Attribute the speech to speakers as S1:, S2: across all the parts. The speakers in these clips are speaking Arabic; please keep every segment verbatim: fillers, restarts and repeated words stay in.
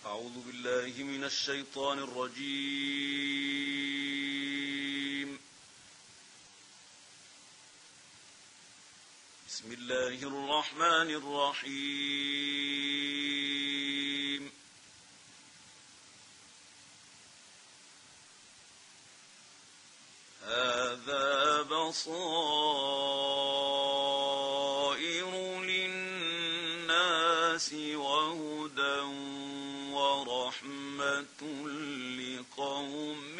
S1: أعوذ بالله من الشيطان الرجيم. بسم الله الرحمن الرحيم. هذا بصائر للناس وهدى ورحمة لقوم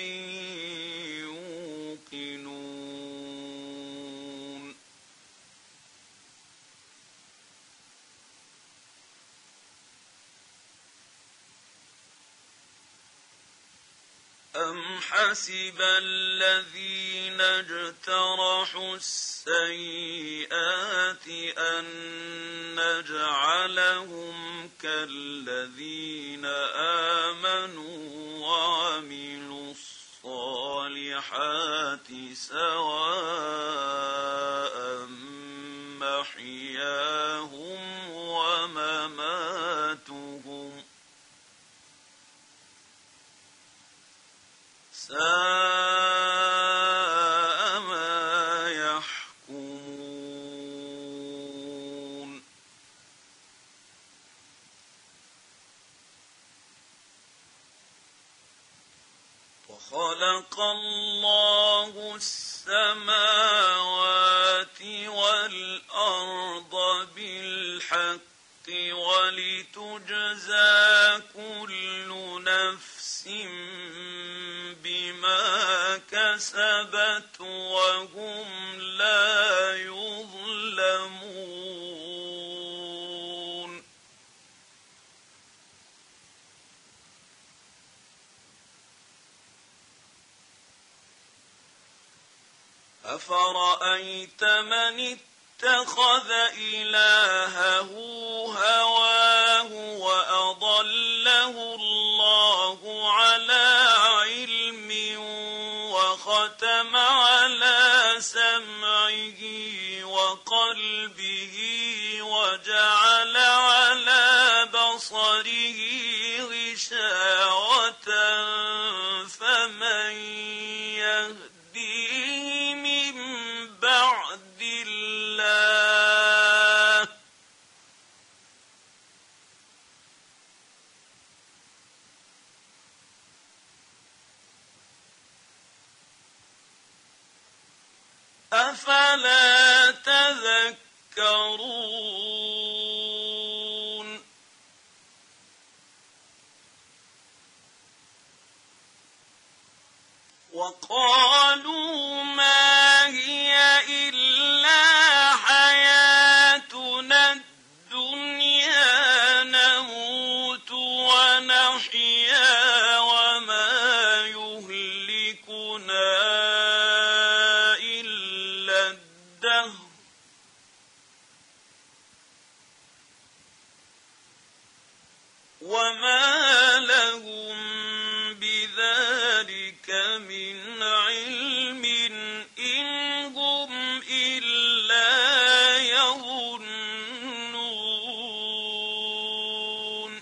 S1: يوقنون. أم حسب الذين اجترحوا السيئات أن نجعلهم كالذين آمنوا وعملوا الصالحات سواء محياهم ومماتهم ساء ما يحكمون. وخلق الله السماوات والأرض بالحق ولتجزى كل نفس بما كسبت وهم لا يظلمون. أفرأيت من اتخذ إلهه هواه وأضله الله على علم وختم على سمعه وقلبه وجعل على بصره غشاوة فمن يهديه من بعد الله أفلا تذكرون. وقالوا ما هي إلا حياتنا الدنيا نموت ونحيا وما يهلكنا إلا الدهر وما لهم بذلك من علم إن هم إلا يظنون.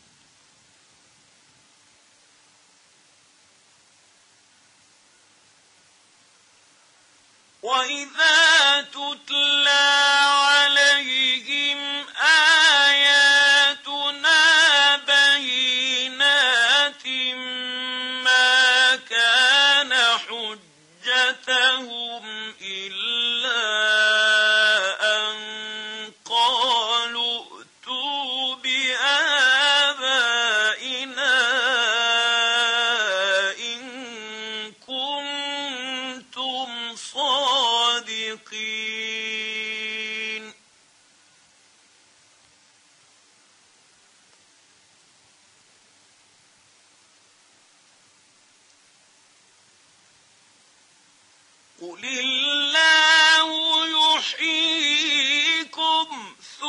S1: وإذا تتلى عليهم آياتنا بينات ما كان حجتهم إلا أن قالوا ائتوا بآبائنا إن كنتم صادقين. قل الله يحييكم ثم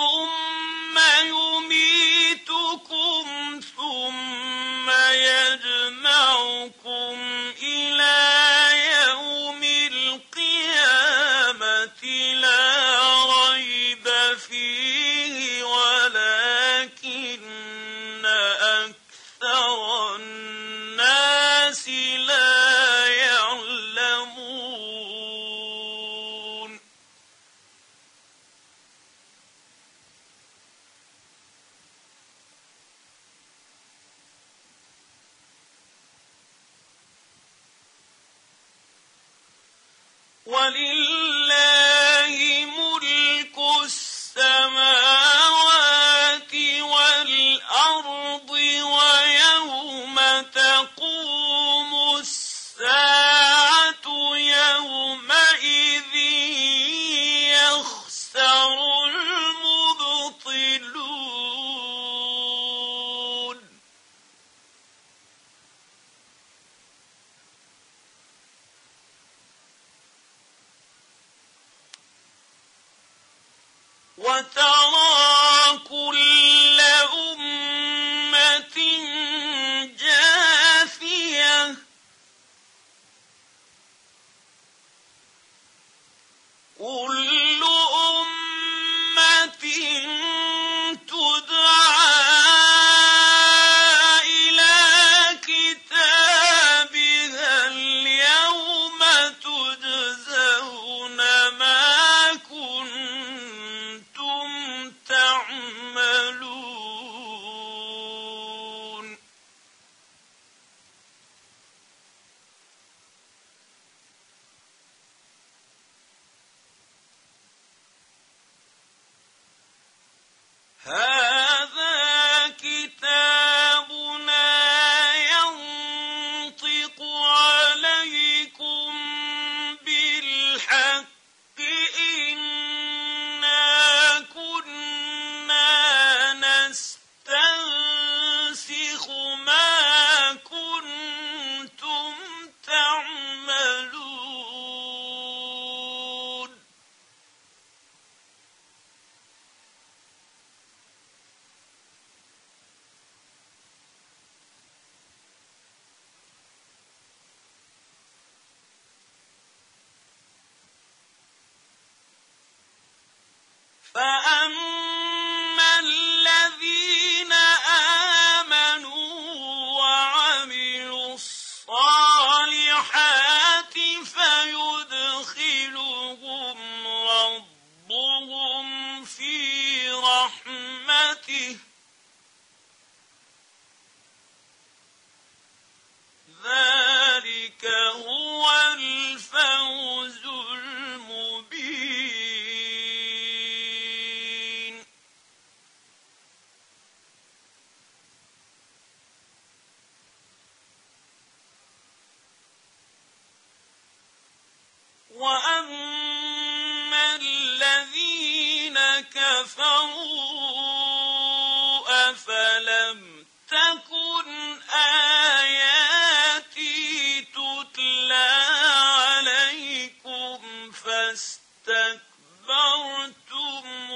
S1: هذا كتابنا ينطق عليكم بالحق إنا كنا نستنسخ ما كنتم تعملون فأما الذين آمنوا وعملوا الصالحات فيدخلهم ربهم في رحمته ذلك هو الفوز المبين وأما الذين كفروا أفلم تكن آياتي تتلى عليكم فاستكبرتم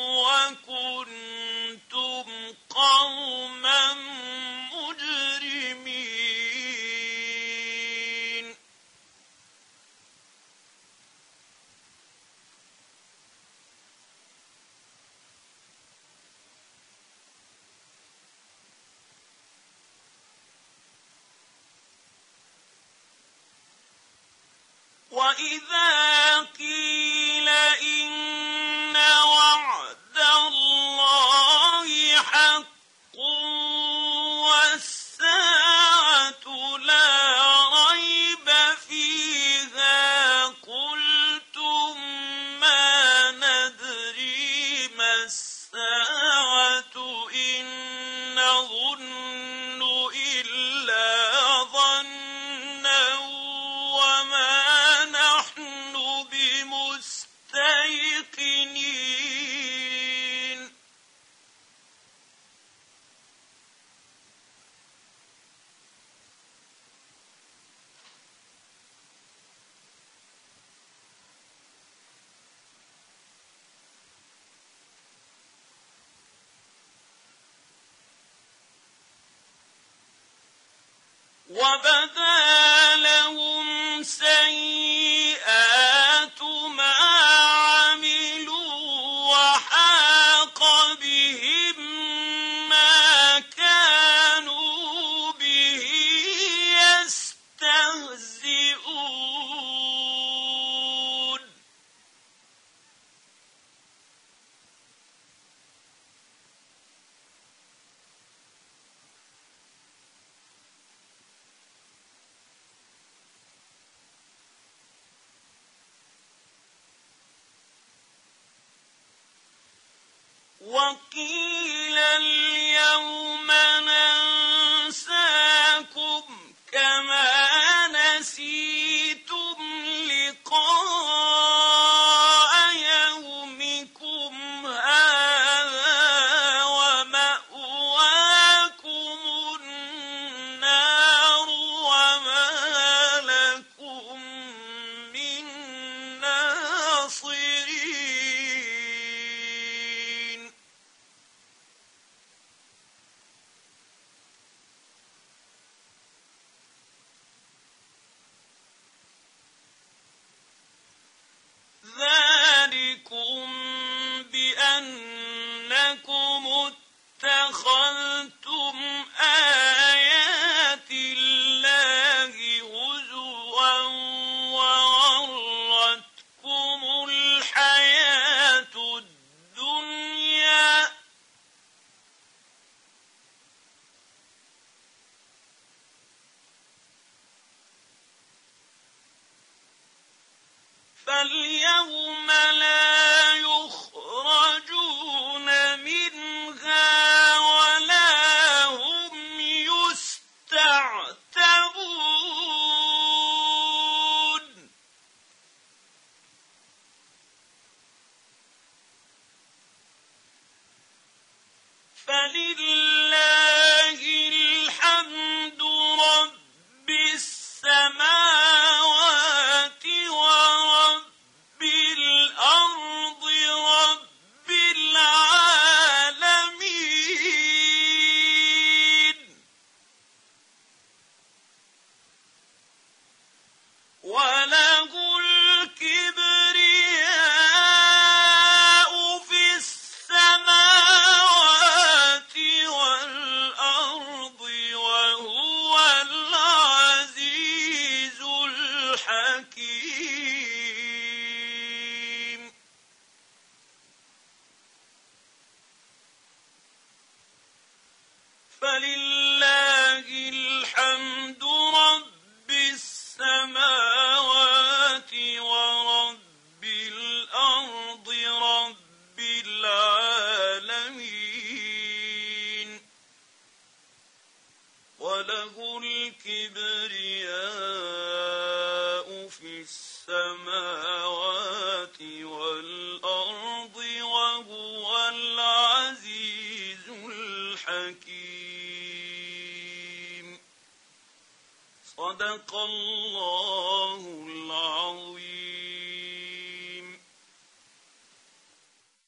S1: وكنتم قوما مجرمين وإذا قيل إن وعد الله حق والساعة لا ريب فيها قلتم ما ندري ما الساعة إن نظن إلا ظنا وما نحن بمستيقنين وبدا لهم سيئات ما عملوا وحاق بهم ما كانوا به يستهزئون وقيل اليوم ننساكم كما نسيتم لقاء يومكم هذا ومأواكم النار وما لكم من ناصرين ذلكم بأنكم اتخذتم آيات الله هزوا وغرتكم الحياة الدنيا فاليوم لا يخرجون منها فلله الحمد رب السماوات ورب الأرض رب العالمين وله الكبرياء في السماوات والأرض وهو العزيز الحكيم فلله الحمد رب السماوات ورب الأرض رب العالمين وله الكبرياء في السماوات والأرض وهو العزيز الحكيم صدق الله العظيم.